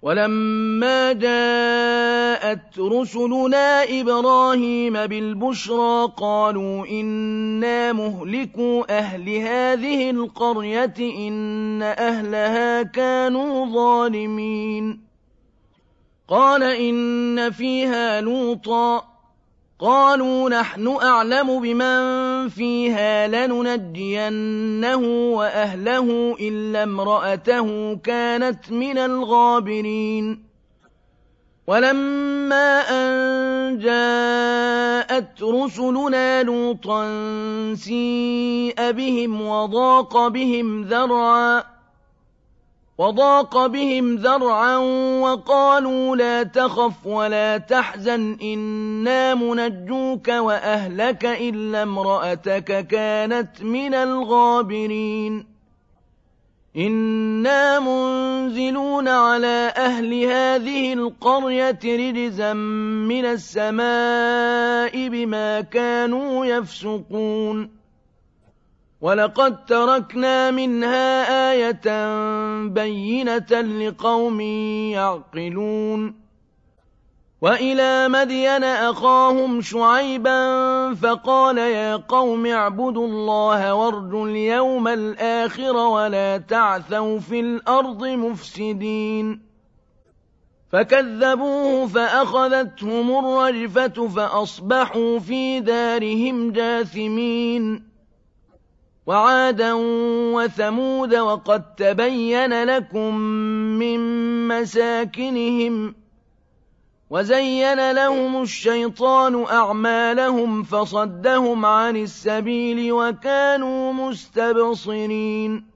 وَلَمَّا جَاءَتْ رُسُلُنَا إِبْرَاهِيمَ بِالْبُشْرَىٰ قَالُوا إِنَّا مُهْلِكُو أَهْلِ هَٰذِهِ الْقَرْيَةِ إِنَّ أَهْلَهَا كَانُوا ظَالِمِينَ قَالَ إِنَّ فِيهَا لُوطًا ۚ قَالُوا نَحْنُ أَعْلَمُ بِمَن فِيهَا لَنُنَجِّيَنَّهُ وَأَهْلَهُ إِلَّا امْرَأَتَهُ كَانَتْ مِنَ الْغَابِرِينَ وَلَمَّا أَن جَاءَتْ رُسُلُنَا لُوطًا سِيءَ بِهِمْ وضاق بهم ذرعا وقالوا لا تخف ولا تحزن إنا منجوك وأهلك إلا امرأتك كانت من الغابرين إنا منزلون على أهل هذه القرية رجزا من السماء بما كانوا يفسقون وَلَقَدْ تَرَكْنَا مِنْهَا آيَةً بَيِّنَةً لِقَوْمٍ يَعْقِلُونَ وَإِلَىٰ مَدْيَنَ أَخَاهُمْ شُعَيْبًا فَقَالَ يَا قَوْمِ اعْبُدُوا اللَّهَ وَارْجُوا الْيَوْمَ الْآخِرَ وَلَا تَعْثَوْا فِي الْأَرْضِ مُفْسِدِينَ فَكَذَّبُوهُ فَأَخَذَتْهُمُ الرَّجْفَةُ فَأَصْبَحُوا فِي دَارِهِمْ جَاثِمِينَ وَعَادًا وَثَمُودَ وَقَد تَّبَيَّنَ لَكُم مِّن مَّسَاكِنِهِمْ وَزَيَّنَ لَهُمُ الشَّيْطَانُ أَعْمَالَهُمْ فَصَدَّهُمْ عَنِ السَّبِيلِ وَكَانُوا مُسْتَبْصِرِينَ